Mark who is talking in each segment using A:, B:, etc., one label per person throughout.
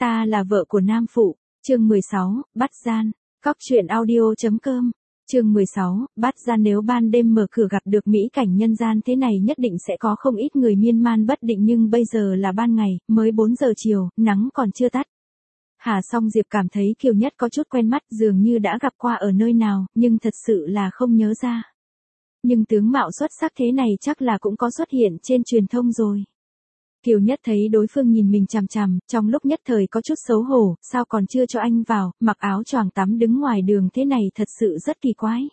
A: Ta là vợ của Nam Phụ, chương 16, bắt gian, cóc truyện audio.com, chương 16, bắt gian. Nếu ban đêm mở cửa gặp được mỹ cảnh nhân gian thế này nhất định sẽ có không ít người miên man bất định, nhưng bây giờ là ban ngày, mới 4 giờ chiều, nắng còn chưa tắt. Hà Song Diệp cảm thấy Kiều Nhất có chút quen mắt, dường như đã gặp qua ở nơi nào, nhưng thật sự là không nhớ ra. Nhưng tướng mạo xuất sắc thế này chắc là cũng có xuất hiện trên truyền thông rồi. Kiều Nhất thấy đối phương nhìn mình chằm chằm, trong lúc nhất thời có chút xấu hổ, sao còn chưa cho anh vào, mặc áo choàng tắm đứng ngoài đường thế này thật sự rất kỳ quái.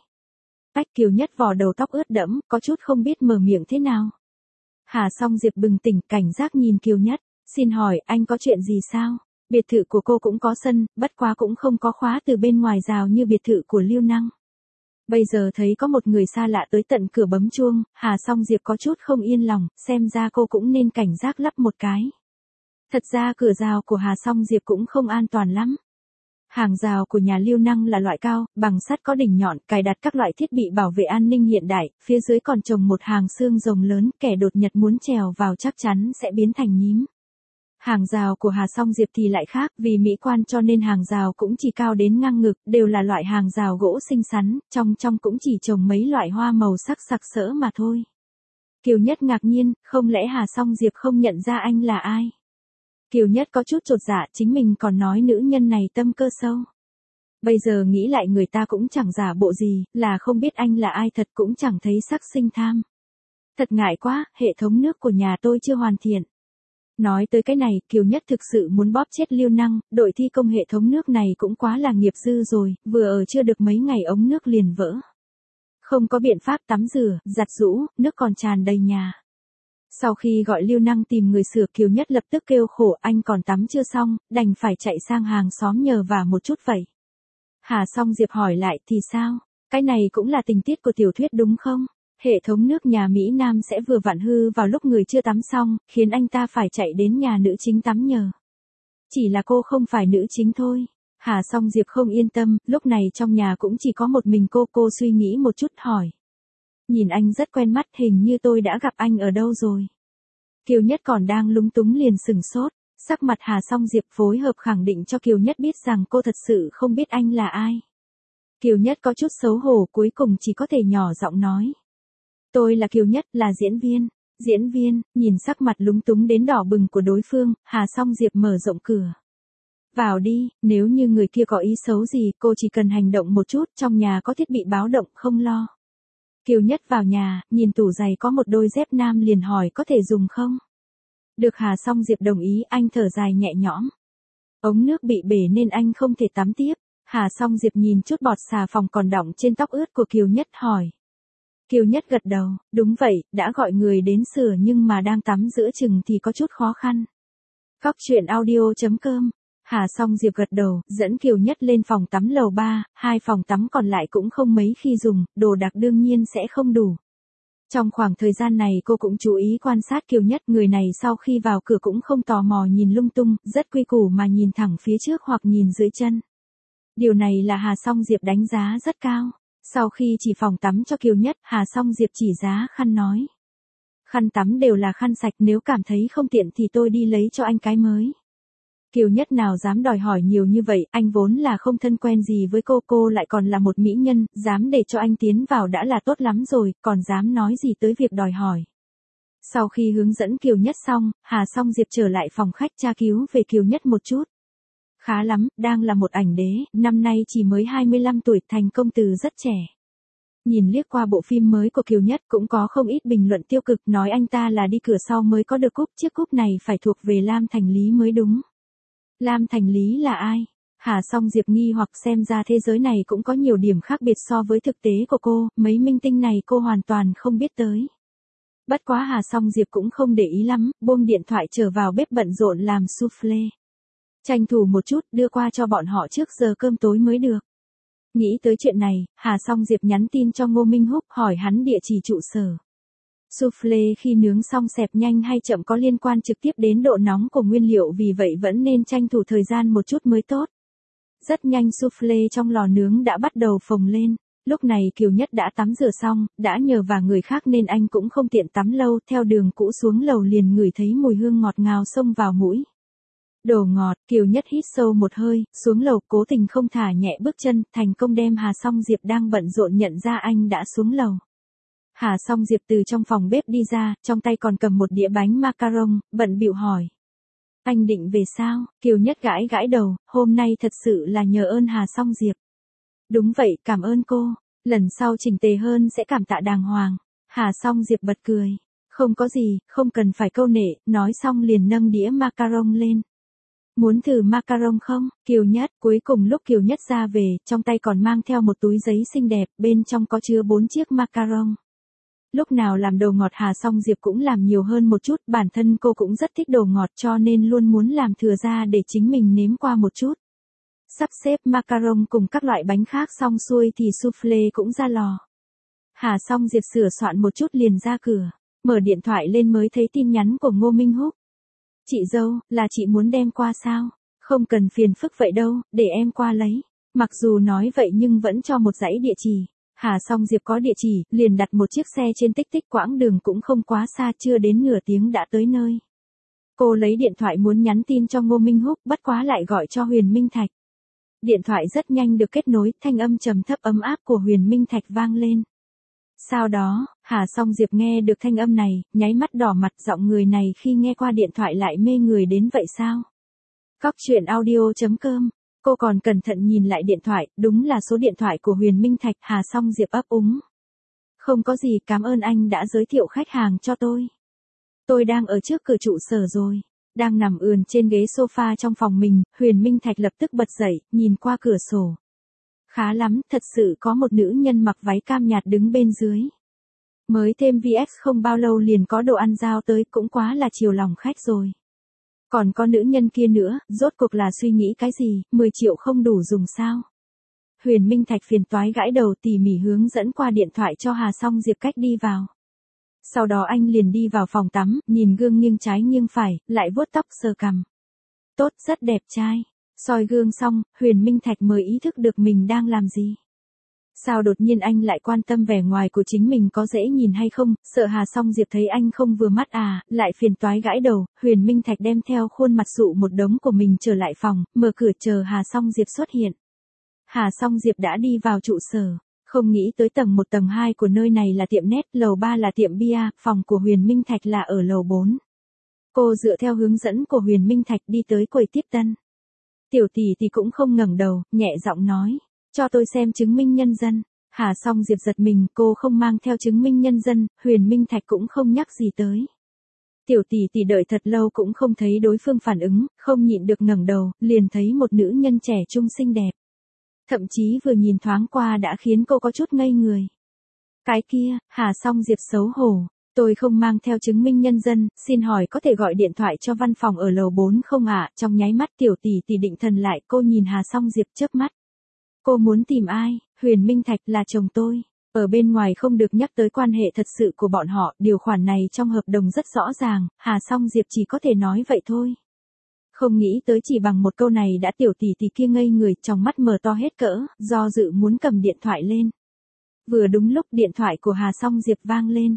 A: Kiều Nhất vò đầu tóc ướt đẫm, có chút không biết mở miệng thế nào. Hà Song Diệp bừng tỉnh, cảnh giác nhìn Kiều Nhất, xin hỏi anh có chuyện gì sao? Biệt thự của cô cũng có sân, bất quá cũng không có khóa từ bên ngoài rào như biệt thự của Lưu Năng. Bây giờ thấy có một người xa lạ tới tận cửa bấm chuông, Hà Song Diệp có chút không yên lòng, xem ra cô cũng nên cảnh giác lắp một cái. Thật ra cửa rào của Hà Song Diệp cũng không an toàn lắm. Hàng rào của nhà Lưu Năng là loại cao, bằng sắt có đỉnh nhọn, cài đặt các loại thiết bị bảo vệ an ninh hiện đại, phía dưới còn trồng một hàng xương rồng lớn, kẻ đột nhập muốn trèo vào chắc chắn sẽ biến thành nhím. Hàng rào của Hà Song Diệp thì lại khác, vì mỹ quan cho nên hàng rào cũng chỉ cao đến ngang ngực, đều là loại hàng rào gỗ xinh xắn, trong cũng chỉ trồng mấy loại hoa màu sắc sặc sỡ mà thôi. Kiều Nhất ngạc nhiên, không lẽ Hà Song Diệp không nhận ra anh là ai? Kiều Nhất có chút chột dạ, chính mình còn nói nữ nhân này tâm cơ sâu. Bây giờ nghĩ lại người ta cũng chẳng giả bộ gì, là không biết anh là ai thật cũng chẳng thấy sắc sinh tham. Thật ngại quá, hệ thống nước của nhà tôi chưa hoàn thiện. Nói tới cái này, Kiều Nhất thực sự muốn bóp chết Lưu Năng, đội thi công hệ thống nước này cũng quá là nghiệp dư rồi, vừa ở chưa được mấy ngày ống nước liền vỡ. Không có biện pháp tắm rửa, giặt giũ, nước còn tràn đầy nhà. Sau khi gọi Lưu Năng tìm người sửa, Kiều Nhất lập tức kêu khổ, anh còn tắm chưa xong, đành phải chạy sang hàng xóm nhờ vả một chút vậy. Hà Song Diệp hỏi lại, thì sao? Cái này cũng là tình tiết của tiểu thuyết đúng không? Hệ thống nước nhà Mỹ Nam sẽ vừa vặn hư vào lúc người chưa tắm xong, khiến anh ta phải chạy đến nhà nữ chính tắm nhờ. Chỉ là cô không phải nữ chính thôi. Hà Song Diệp không yên tâm, lúc này trong nhà cũng chỉ có một mình cô suy nghĩ một chút hỏi. Nhìn anh rất quen mắt, hình như tôi đã gặp anh ở đâu rồi. Kiều Nhất còn đang lúng túng liền sừng sốt, sắc mặt Hà Song Diệp phối hợp khẳng định cho Kiều Nhất biết rằng cô thật sự không biết anh là ai. Kiều Nhất có chút xấu hổ, cuối cùng chỉ có thể nhỏ giọng nói. Tôi là Kiều Nhất, là diễn viên. Diễn viên, nhìn sắc mặt lúng túng đến đỏ bừng của đối phương, Hà Song Diệp mở rộng cửa. Vào đi, nếu như người kia có ý xấu gì, cô chỉ cần hành động một chút, trong nhà có thiết bị báo động, không lo. Kiều Nhất vào nhà, nhìn tủ giày có một đôi dép nam liền hỏi có thể dùng không? Được, Hà Song Diệp đồng ý, anh thở dài nhẹ nhõm. Ống nước bị bể nên anh không thể tắm tiếp. Hà Song Diệp nhìn chút bọt xà phòng còn đọng trên tóc ướt của Kiều Nhất hỏi. Kiều Nhất gật đầu, đúng vậy, đã gọi người đến sửa nhưng mà đang tắm giữa chừng thì có chút khó khăn. Cóc truyện audio.com, Hà Song Diệp gật đầu, dẫn Kiều Nhất lên phòng tắm lầu 3, 2 phòng tắm còn lại cũng không mấy khi dùng, đồ đạc đương nhiên sẽ không đủ. Trong khoảng thời gian này cô cũng chú ý quan sát Kiều Nhất, người này sau khi vào cửa cũng không tò mò nhìn lung tung, rất quy củ mà nhìn thẳng phía trước hoặc nhìn dưới chân. Điều này là Hà Song Diệp đánh giá rất cao. Sau khi chỉ phòng tắm cho Kiều Nhất, Hà Song Diệp chỉ giá khăn nói. Khăn tắm đều là khăn sạch, nếu cảm thấy không tiện thì tôi đi lấy cho anh cái mới. Kiều Nhất nào dám đòi hỏi nhiều như vậy, anh vốn là không thân quen gì với cô lại còn là một mỹ nhân, dám để cho anh tiến vào đã là tốt lắm rồi, còn dám nói gì tới việc đòi hỏi. Sau khi hướng dẫn Kiều Nhất xong, Hà Song Diệp trở lại phòng khách tra cứu về Kiều Nhất một chút. Khá lắm, đang là một ảnh đế, năm nay chỉ mới 25 tuổi, thành công từ rất trẻ. Nhìn liếc qua bộ phim mới của Kiều Nhất cũng có không ít bình luận tiêu cực nói anh ta là đi cửa sau mới có được cúp, chiếc cúp này phải thuộc về Lam Thành Lý mới đúng. Lam Thành Lý là ai? Hà Song Diệp nghi hoặc, xem ra thế giới này cũng có nhiều điểm khác biệt so với thực tế của cô, mấy minh tinh này cô hoàn toàn không biết tới. Bất quá Hà Song Diệp cũng không để ý lắm, buông điện thoại trở vào bếp bận rộn làm soufflé. Tranh thủ một chút, đưa qua cho bọn họ trước giờ cơm tối mới được. Nghĩ tới chuyện này, Hà Song Diệp nhắn tin cho Ngô Minh Húc hỏi hắn địa chỉ trụ sở. Soufflé khi nướng xong xẹp nhanh hay chậm có liên quan trực tiếp đến độ nóng của nguyên liệu, vì vậy vẫn nên tranh thủ thời gian một chút mới tốt. Rất nhanh soufflé trong lò nướng đã bắt đầu phồng lên. Lúc này Kiều Nhất đã tắm rửa xong, đã nhờ vả người khác nên anh cũng không tiện tắm lâu, theo đường cũ xuống lầu liền ngửi thấy mùi hương ngọt ngào xông vào mũi. Đồ ngọt, Kiều Nhất hít sâu một hơi, xuống lầu cố tình không thả nhẹ bước chân, thành công đem Hà Song Diệp đang bận rộn nhận ra anh đã xuống lầu. Hà Song Diệp từ trong phòng bếp đi ra, trong tay còn cầm một đĩa bánh macaron, bận bịu hỏi. Anh định về sao? Kiều Nhất gãi gãi đầu, hôm nay thật sự là nhờ ơn Hà Song Diệp. Đúng vậy, cảm ơn cô, lần sau chỉnh tề hơn sẽ cảm tạ đàng hoàng. Hà Song Diệp bật cười. Không có gì, không cần phải câu nệ, nói xong liền nâng đĩa macaron lên. Muốn thử macaron không? Kiều Nhất, cuối cùng lúc Kiều Nhất ra về, trong tay còn mang theo một túi giấy xinh đẹp, bên trong có chứa 4 chiếc macaron. Lúc nào làm đồ ngọt Hà Song Diệp cũng làm nhiều hơn một chút, bản thân cô cũng rất thích đồ ngọt cho nên luôn muốn làm thừa ra để chính mình nếm qua một chút. Sắp xếp macaron cùng các loại bánh khác xong xuôi thì soufflé cũng ra lò. Hà Song Diệp sửa soạn một chút liền ra cửa, mở điện thoại lên mới thấy tin nhắn của Ngô Minh Húc. Chị dâu, là chị muốn đem qua sao? Không cần phiền phức vậy đâu, để em qua lấy. Mặc dù nói vậy nhưng vẫn cho một dãy địa chỉ. Hà Song Diệp có địa chỉ, liền đặt một chiếc xe trên tích tích, quãng đường cũng không quá xa, chưa đến nửa tiếng đã tới nơi. Cô lấy điện thoại muốn nhắn tin cho Ngô Minh Húc, bất quá lại gọi cho Huyền Minh Thạch. Điện thoại rất nhanh được kết nối, thanh âm trầm thấp ấm áp của Huyền Minh Thạch vang lên. Sau đó, Hà Song Diệp nghe được thanh âm này, nháy mắt đỏ mặt, giọng người này khi nghe qua điện thoại lại mê người đến vậy sao? Cóc truyện audio.com. Cô còn cẩn thận nhìn lại điện thoại, đúng là số điện thoại của Huyền Minh Thạch. Hà Song Diệp ấp úng. Không có gì, cảm ơn anh đã giới thiệu khách hàng cho tôi. Tôi đang ở trước cửa trụ sở rồi. Đang nằm ườn trên ghế sofa trong phòng mình, Huyền Minh Thạch lập tức bật dậy, nhìn qua cửa sổ. Khá lắm, thật sự có một nữ nhân mặc váy cam nhạt đứng bên dưới. Mới thêm VX không bao lâu liền có đồ ăn giao tới, cũng quá là chiều lòng khách rồi. Còn có nữ nhân kia nữa, rốt cuộc là suy nghĩ cái gì, 10 triệu không đủ dùng sao? Huyền Minh Thạch phiền toái gãi đầu, tỉ mỉ hướng dẫn qua điện thoại cho Hà Song Diệp cách đi vào. Sau đó anh liền đi vào phòng tắm, nhìn gương nghiêng trái nghiêng phải, lại vuốt tóc sờ cằm. Tốt, rất đẹp trai. Soi gương xong, Huyền Minh Thạch mới ý thức được mình đang làm gì. Sao đột nhiên anh lại quan tâm vẻ ngoài của chính mình có dễ nhìn hay không, sợ Hà Song Diệp thấy anh không vừa mắt à, lại phiền toái gãi đầu. Huyền Minh Thạch đem theo khuôn mặt dụ một đống của mình trở lại phòng, mở cửa chờ Hà Song Diệp xuất hiện. Hà Song Diệp đã đi vào trụ sở, không nghĩ tới tầng 1 tầng 2 của nơi này là tiệm net, lầu 3 là tiệm bia, phòng của Huyền Minh Thạch là ở lầu 4. Cô dựa theo hướng dẫn của Huyền Minh Thạch đi tới quầy tiếp tân. Tiểu tỷ tỷ cũng không ngẩng đầu, nhẹ giọng nói, cho tôi xem chứng minh nhân dân. Hà Song Diệp giật mình, cô không mang theo chứng minh nhân dân, Huyền Minh Thạch cũng không nhắc gì tới. Tiểu tỷ tỷ đợi thật lâu cũng không thấy đối phương phản ứng, không nhịn được ngẩng đầu, liền thấy một nữ nhân trẻ trung xinh đẹp. Thậm chí vừa nhìn thoáng qua đã khiến cô có chút ngây người. Cái kia, Hà Song Diệp xấu hổ. Tôi không mang theo chứng minh nhân dân, xin hỏi có thể gọi điện thoại cho văn phòng ở lầu 4 không ạ? Trong nháy mắt tiểu tỷ tỷ định thần lại, cô nhìn Hà Song Diệp chớp mắt. Cô muốn tìm ai? Huyền Minh Thạch là chồng tôi. Ở bên ngoài không được nhắc tới quan hệ thật sự của bọn họ, điều khoản này trong hợp đồng rất rõ ràng, Hà Song Diệp chỉ có thể nói vậy thôi. Không nghĩ tới chỉ bằng một câu này đã tiểu tỷ tỷ kia ngây người, trong mắt mở to hết cỡ, do dự muốn cầm điện thoại lên. Vừa đúng lúc điện thoại của Hà Song Diệp vang lên.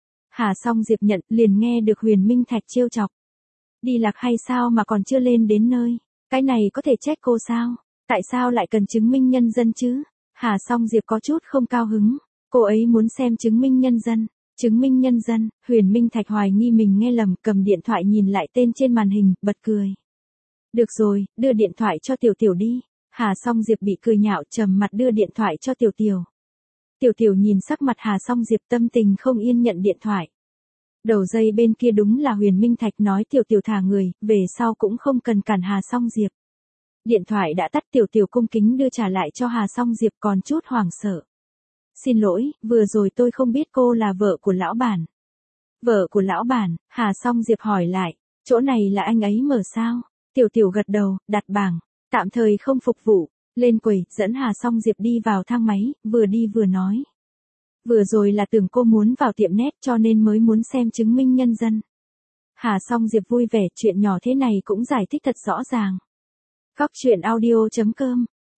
A: Hà Song Diệp nhận, liền nghe được Huyền Minh Thạch trêu chọc. Đi lạc hay sao mà còn chưa lên đến nơi? Cái này có thể trách cô sao? Tại sao lại cần chứng minh nhân dân chứ? Hà Song Diệp có chút không cao hứng. Cô ấy muốn xem chứng minh nhân dân. Chứng minh nhân dân, Huyền Minh Thạch hoài nghi mình nghe lầm, cầm điện thoại nhìn lại tên trên màn hình, bật cười. Được rồi, đưa điện thoại cho Tiểu Tiểu đi. Hà Song Diệp bị cười nhạo, trầm mặt đưa điện thoại cho Tiểu Tiểu. Tiểu Tiểu nhìn sắc mặt Hà Song Diệp, tâm tình không yên nhận điện thoại. Đầu dây bên kia đúng là Huyền Minh Thạch nói Tiểu Tiểu thả người, về sau cũng không cần cản Hà Song Diệp. Điện thoại đã tắt, Tiểu Tiểu cung kính đưa trả lại cho Hà Song Diệp, còn chút hoảng sợ. Xin lỗi, vừa rồi tôi không biết cô là vợ của lão bản. Vợ của lão bản? Hà Song Diệp hỏi lại, chỗ này là anh ấy mở sao? Tiểu Tiểu gật đầu, đặt bảng, tạm thời không phục vụ, lên quầy, dẫn Hà Song Diệp đi vào thang máy, vừa đi vừa nói. Vừa rồi là tưởng cô muốn vào tiệm net cho nên mới muốn xem chứng minh nhân dân. Hà Song Diệp vui vẻ, chuyện nhỏ thế này cũng giải thích thật rõ ràng. Cóc truyện audio.com